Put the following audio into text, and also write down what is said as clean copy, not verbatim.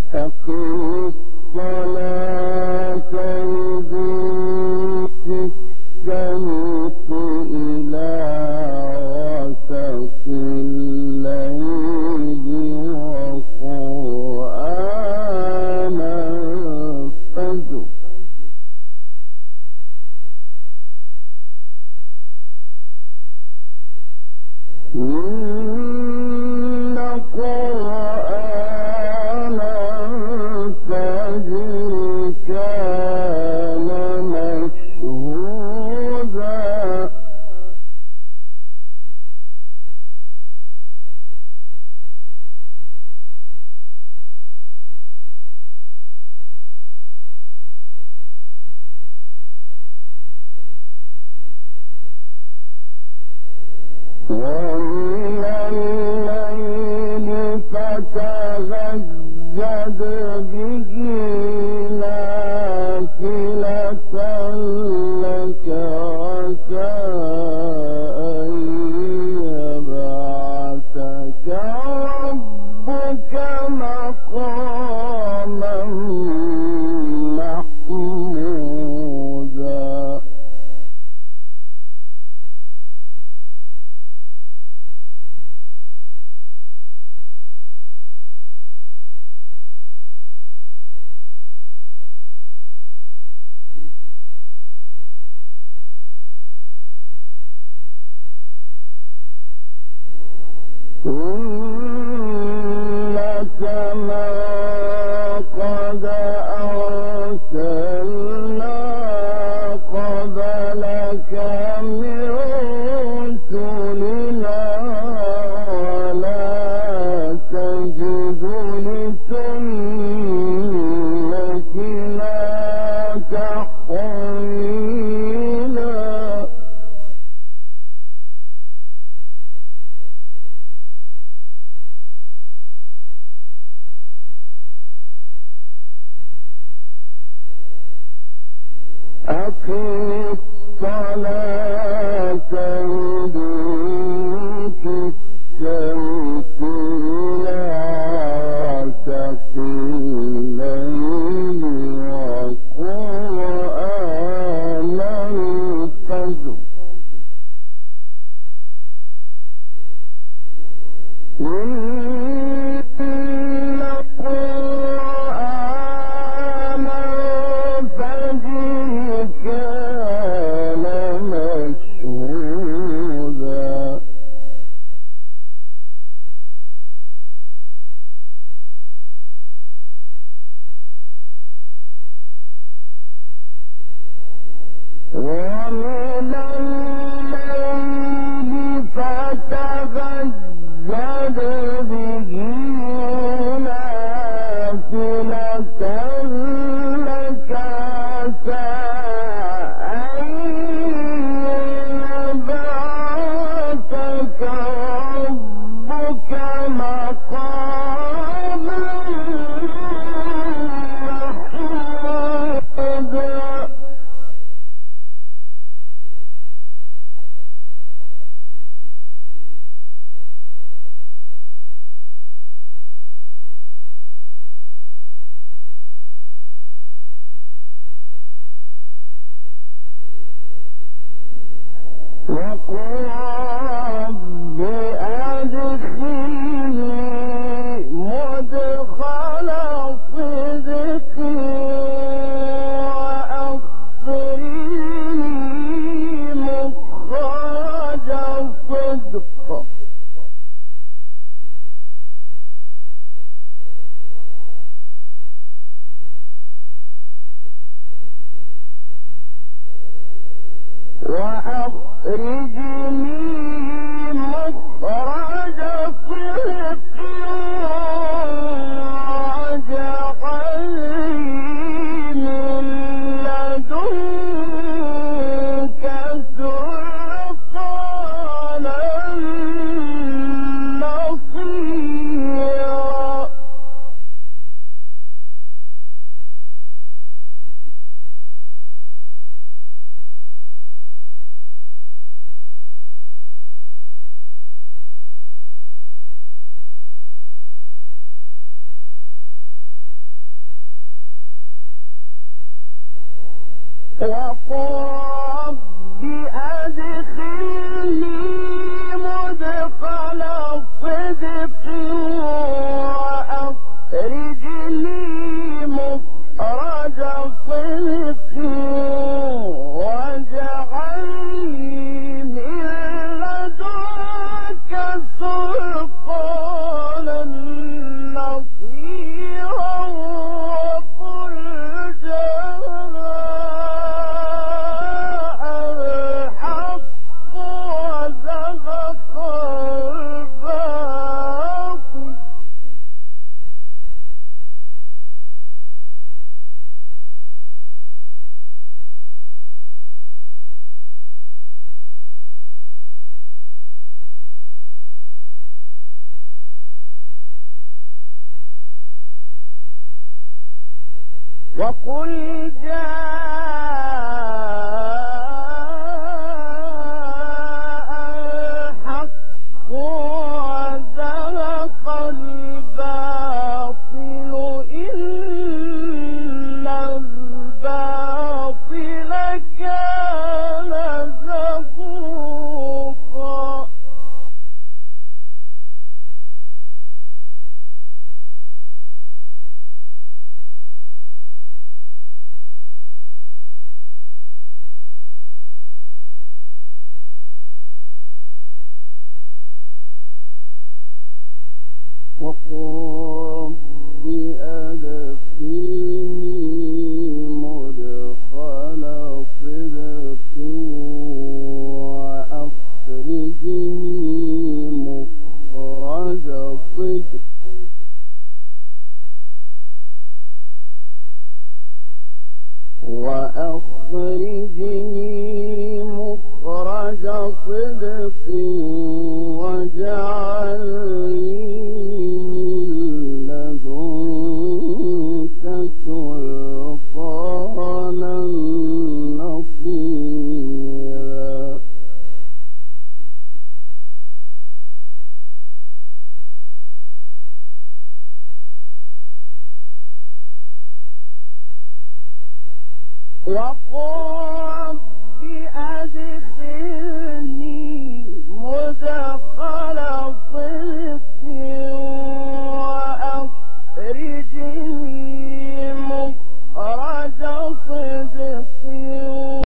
أقم الصلاة لدلوك الشمس إلى غسق الليل وقرآن الفجر إن قرآن الفجر كان مشهودا ومن الليل فتهجد به نافلة لك عسى أن يبعثك ربك مقاما محمودا كما قد أرسلنا قبلك من رسلنا ولا تجد لسنتنا تحويلا أقم الصلاة لدلوك الشمس إلى غسق الليل وقرآن الفجر إن قرآن الفجر كان مشهودا ومن الليل فتهجد به نافلة لك عسى أن يبعثك ربك مقاما محمودا وقل رب أدخلني مدخل صدق وأخرجني مخرج صدق وأخرجني مخرج صدق واجعل من لدنك سلطانا نصيرا وأخرجني مخرج صدق واجعل لي من لدنك سلطانا نصيرا وقل جاء الحق وزهق الباطل وقل جاء الحق وزهق الباطل إن الباطل كان زهوقا وقل رب أدخلني مدخل صدق وأخرجني مخرج صدق واجعل لي لدنك سلطانا نصيرا وقل رب أدخلني مدخل صدق وأخرجني